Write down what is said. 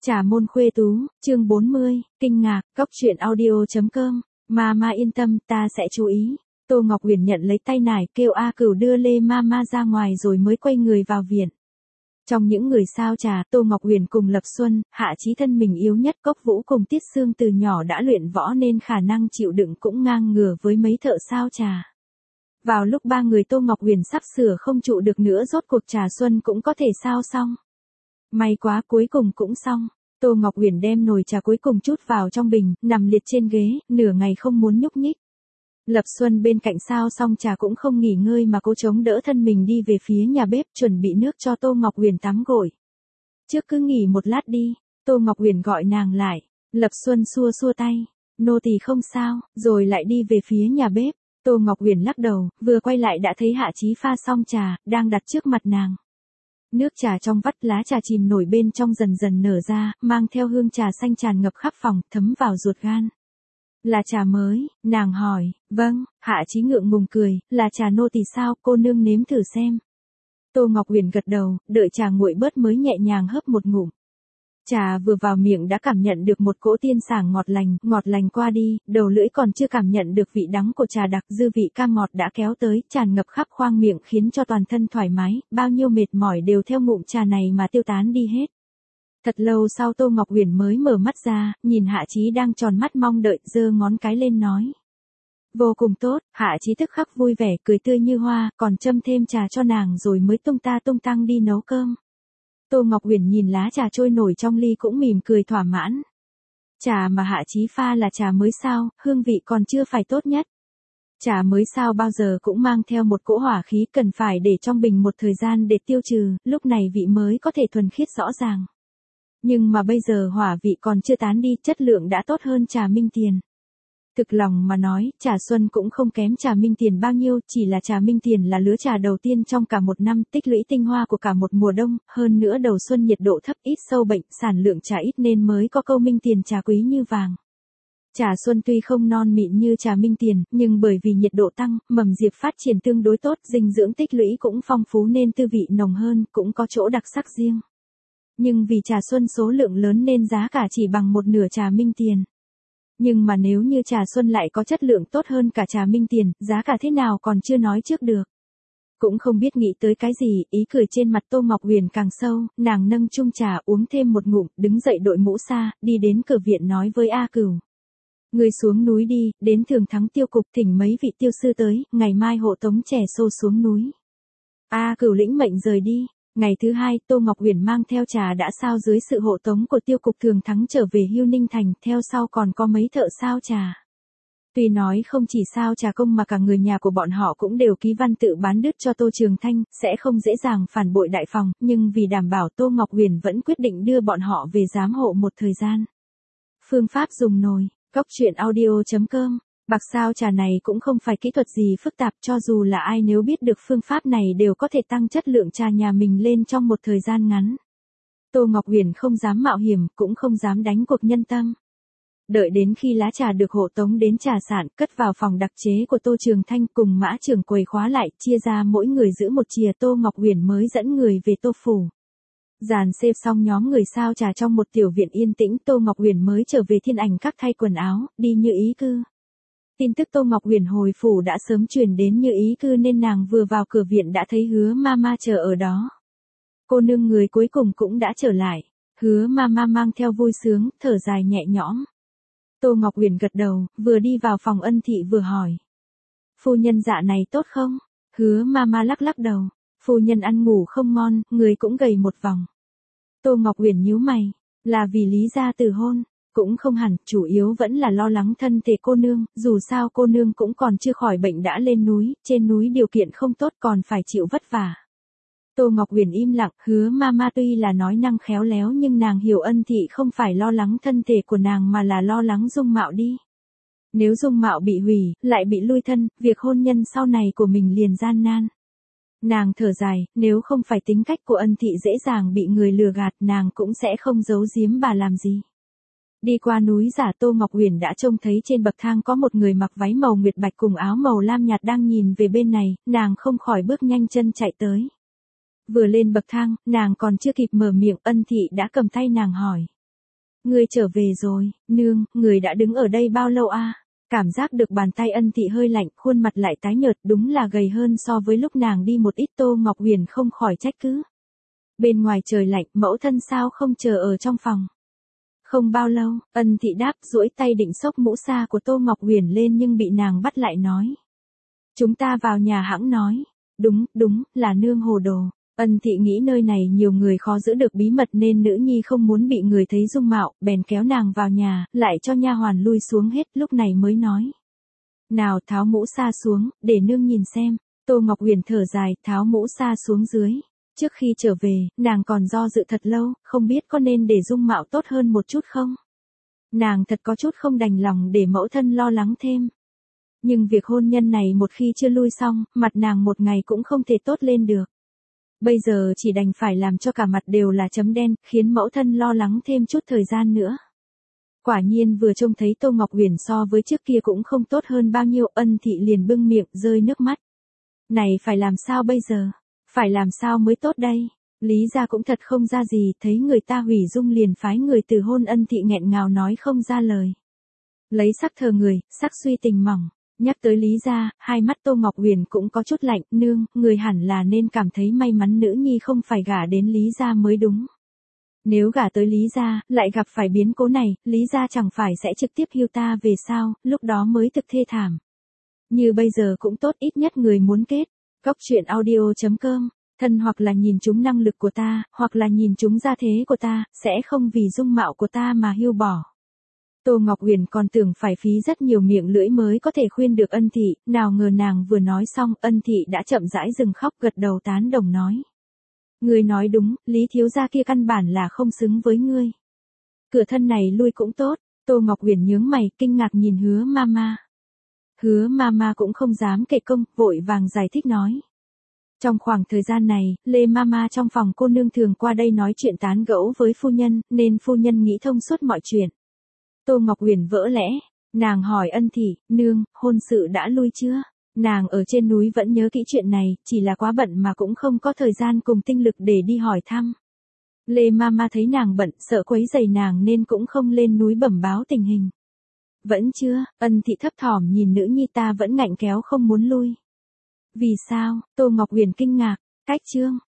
Trà môn khuê tú, chương 40, kinh ngạc, cóc truyện audio.com, Mama yên tâm, ta sẽ chú ý. Tô Ngọc Huyền nhận lấy tay nải kêu A Cửu đưa Lê Mama ra ngoài rồi mới quay người vào viện. Trong những người sao trà, Tô Ngọc Huyền cùng Lập Xuân, Hạ Chí thân mình yếu nhất, Cốc Vũ cùng Tiết Sương từ nhỏ đã luyện võ nên khả năng chịu đựng cũng ngang ngửa với mấy thợ sao trà. Vào lúc ba người Tô Ngọc Huyền sắp sửa không trụ được nữa, rốt cuộc trà xuân cũng có thể sao xong. May quá, cuối cùng cũng xong. Tô Ngọc Huyền đem nồi trà cuối cùng chút vào trong bình, nằm liệt trên ghế, nửa ngày không muốn nhúc nhích. Lập Xuân bên cạnh sao xong trà cũng không nghỉ ngơi mà cố chống đỡ thân mình đi về phía nhà bếp chuẩn bị nước cho Tô Ngọc Huyền tắm gội. Trước cứ nghỉ một lát đi, Tô Ngọc Huyền gọi nàng lại. Lập Xuân xua xua tay, nô tỳ không sao, rồi lại đi về phía nhà bếp. Tô Ngọc Huyền lắc đầu, vừa quay lại đã thấy Hạ Chí pha xong trà, đang đặt trước mặt nàng. Nước trà trong vắt lá trà chìm nổi bên trong dần dần nở ra, mang theo hương trà xanh tràn ngập khắp phòng, thấm vào ruột gan. Là trà mới, nàng hỏi. Vâng, Hạ Chí ngượng ngùng cười, là trà nô tỳ sao, cô nương nếm thử xem. Tô Ngọc Huyền gật đầu, đợi trà nguội bớt mới nhẹ nhàng hớp một ngụm. Trà vừa vào miệng đã cảm nhận được một cỗ tiên sảng ngọt lành qua đi, đầu lưỡi còn chưa cảm nhận được vị đắng của trà đặc, dư vị cam ngọt đã kéo tới, tràn ngập khắp khoang miệng khiến cho toàn thân thoải mái, bao nhiêu mệt mỏi đều theo ngụm trà này mà tiêu tán đi hết. Thật lâu sau Tô Ngọc Huyền mới mở mắt ra, nhìn Hạ Chí đang tròn mắt mong đợi, giơ ngón cái lên nói. Vô cùng tốt, Hạ Chí tức khắc vui vẻ, cười tươi như hoa, còn châm thêm trà cho nàng rồi mới tung tăng đi nấu cơm. Tô Ngọc Huyền nhìn lá trà trôi nổi trong ly cũng mỉm cười thỏa mãn. Trà mà Hạ Chí pha là trà mới sao, hương vị còn chưa phải tốt nhất. Trà mới sao bao giờ cũng mang theo một cỗ hỏa khí, cần phải để trong bình một thời gian để tiêu trừ, lúc này vị mới có thể thuần khiết rõ ràng. Nhưng mà bây giờ hỏa vị còn chưa tán đi, chất lượng đã tốt hơn trà Minh Tiền. Thực lòng mà nói, trà xuân cũng không kém trà Minh Tiền bao nhiêu, chỉ là trà Minh Tiền là lứa trà đầu tiên trong cả một năm, tích lũy tinh hoa của cả một mùa đông, hơn nữa đầu xuân nhiệt độ thấp, ít sâu bệnh, sản lượng trà ít nên mới có câu Minh Tiền trà quý như vàng. Trà xuân tuy không non mịn như trà Minh Tiền, nhưng bởi vì nhiệt độ tăng, mầm diệp phát triển tương đối tốt, dinh dưỡng tích lũy cũng phong phú nên tư vị nồng hơn, cũng có chỗ đặc sắc riêng. Nhưng vì trà xuân số lượng lớn nên giá cả chỉ bằng một nửa trà Minh Tiền. Nhưng mà nếu như trà xuân lại có chất lượng tốt hơn cả trà Minh Tiền, giá cả thế nào còn chưa nói trước được. Cũng không biết nghĩ tới cái gì, ý cười trên mặt Tô Ngọc Huyền càng sâu, nàng nâng chung trà uống thêm một ngụm, đứng dậy đội mũ sa, đi đến cửa viện nói với A Cửu. Người xuống núi đi, đến Thường Thắng tiêu cục thỉnh mấy vị tiêu sư tới, ngày mai hộ tống trẻ xô xuống núi. A Cửu lĩnh mệnh rời đi. Ngày thứ hai, Tô Ngọc Huyền mang theo trà đã sao dưới sự hộ tống của tiêu cục Thường Thắng trở về Hưu Ninh Thành, theo sau còn có mấy thợ sao trà. Tuy nói không chỉ sao trà công mà cả người nhà của bọn họ cũng đều ký văn tự bán đứt cho Tô Trường Thanh, sẽ không dễ dàng phản bội đại phòng, nhưng vì đảm bảo Tô Ngọc Huyền vẫn quyết định đưa bọn họ về giám hộ một thời gian. Phương pháp dùng nồi, cóc truyện audio.com. Bạc sao trà này cũng không phải kỹ thuật gì phức tạp, cho dù là ai nếu biết được phương pháp này đều có thể tăng chất lượng trà nhà mình lên trong một thời gian ngắn. Tô Ngọc Huyền không dám mạo hiểm, cũng không dám đánh cuộc nhân tâm. Đợi đến khi lá trà được hộ tống đến trà sạn, cất vào phòng đặc chế của Tô Trường Thanh cùng Mã Trường Quầy khóa lại, chia ra mỗi người giữ một chìa, Tô Ngọc Huyền mới dẫn người về Tô Phủ. Dàn xếp xong nhóm người sao trà trong một tiểu viện yên tĩnh, Tô Ngọc Huyền mới trở về Thiên Ảnh Các thay quần áo, đi Như Ý Cư. Tin tức Tô Ngọc Huyền hồi phủ đã sớm truyền đến Như Ý Cư nên nàng vừa vào cửa viện đã thấy Hứa Mama chờ ở đó. Cô nương người cuối cùng cũng đã trở lại. Hứa Mama mang theo vui sướng, thở dài nhẹ nhõm. Tô Ngọc Huyền gật đầu, vừa đi vào phòng Ân Thị vừa hỏi. Phu nhân dạ này tốt không? Hứa Mama lắc đầu. Phu nhân ăn ngủ không ngon, người cũng gầy một vòng. Tô Ngọc Huyền nhíu mày. Là vì lý gia từ hôn. Cũng không hẳn, chủ yếu vẫn là lo lắng thân thể cô nương, dù sao cô nương cũng còn chưa khỏi bệnh đã lên núi, trên núi điều kiện không tốt còn phải chịu vất vả. Tô Ngọc Huyền im lặng, Hứa Mama tuy là nói năng khéo léo nhưng nàng hiểu Ân Thị không phải lo lắng thân thể của nàng mà là lo lắng dung mạo đi. Nếu dung mạo bị hủy, lại bị lui thân, việc hôn nhân sau này của mình liền gian nan. Nàng thở dài, nếu không phải tính cách của Ân Thị dễ dàng bị người lừa gạt nàng cũng sẽ không giấu giếm bà làm gì. Đi qua núi giả Tô Ngọc Huyền đã trông thấy trên bậc thang có một người mặc váy màu nguyệt bạch cùng áo màu lam nhạt đang nhìn về bên này, nàng không khỏi bước nhanh chân chạy tới. Vừa lên bậc thang, nàng còn chưa kịp mở miệng, Ân Thị đã cầm tay nàng hỏi. Ngươi trở về rồi, nương, người đã đứng ở đây bao lâu a? Cảm giác được bàn tay Ân Thị hơi lạnh, khuôn mặt lại tái nhợt, đúng là gầy hơn so với lúc nàng đi một ít. Tô Ngọc Huyền không khỏi trách cứ. Bên ngoài trời lạnh, mẫu thân sao không chờ ở trong phòng? Không bao lâu, Ân Thị đáp, duỗi tay định xốc mũ sa của Tô Ngọc Huyền lên nhưng bị nàng bắt lại nói. Chúng ta vào nhà hãng nói. Đúng, là nương hồ đồ. Ân Thị nghĩ nơi này nhiều người khó giữ được bí mật nên nữ nhi không muốn bị người thấy dung mạo, bèn kéo nàng vào nhà, lại cho nha hoàn lui xuống hết, lúc này mới nói. Nào tháo mũ sa xuống, để nương nhìn xem. Tô Ngọc Huyền thở dài, tháo mũ sa xuống dưới. Trước khi trở về, nàng còn do dự thật lâu, không biết có nên để dung mạo tốt hơn một chút không? Nàng thật có chút không đành lòng để mẫu thân lo lắng thêm. Nhưng việc hôn nhân này một khi chưa lui xong, mặt nàng một ngày cũng không thể tốt lên được. Bây giờ chỉ đành phải làm cho cả mặt đều là chấm đen, khiến mẫu thân lo lắng thêm chút thời gian nữa. Quả nhiên vừa trông thấy Tô Ngọc Huyền so với trước kia cũng không tốt hơn bao nhiêu. Ân Thị liền bưng miệng rơi nước mắt. Này phải làm sao bây giờ? Phải làm sao mới tốt đây? Lý gia cũng thật không ra gì, thấy người ta hủy dung liền phái người từ hôn. Ân Thị nghẹn ngào nói không ra lời. Lấy sắc thờ người, sắc suy tình mỏng. Nhắc tới Lý gia, hai mắt Tô Ngọc Huyền cũng có chút lạnh. Nương, người hẳn là nên cảm thấy may mắn nữ nhi không phải gả đến Lý gia mới đúng. Nếu gả tới Lý gia, lại gặp phải biến cố này, Lý gia chẳng phải sẽ trực tiếp hưu ta về sao, lúc đó mới thực thê thảm. Như bây giờ cũng tốt, ít nhất người muốn kết. Góc truyện audio.com, thân hoặc là nhìn chúng năng lực của ta, hoặc là nhìn chúng gia thế của ta, sẽ không vì dung mạo của ta mà hưu bỏ. Tô Ngọc Huyền còn tưởng phải phí rất nhiều miệng lưỡi mới có thể khuyên được Ân Thị, nào ngờ nàng vừa nói xong, Ân Thị đã chậm rãi dừng khóc, gật đầu tán đồng nói. Ngươi nói đúng, Lý thiếu gia kia căn bản là không xứng với ngươi. Cửa thân này lui cũng tốt. Tô Ngọc Huyền nhướng mày, kinh ngạc nhìn Hứa Mama. Hứa Mama cũng không dám kệ công, vội vàng giải thích nói. Trong khoảng thời gian này, Lê Mama trong phòng cô nương thường qua đây nói chuyện tán gẫu với phu nhân, nên phu nhân nghĩ thông suốt mọi chuyện. Tô Ngọc Huyền vỡ lẽ, nàng hỏi Ân Thị, nương, hôn sự đã lui chưa? Nàng ở trên núi vẫn nhớ kỹ chuyện này, chỉ là quá bận mà cũng không có thời gian cùng tinh lực để đi hỏi thăm. Lê Mama thấy nàng bận, sợ quấy rầy nàng nên cũng không lên núi bẩm báo tình hình. Vẫn chưa, Ân Thị thấp thỏm nhìn nữ nhi, ta vẫn ngạnh kéo không muốn lui. Vì sao? Tô Ngọc Huyền kinh ngạc, cách chương.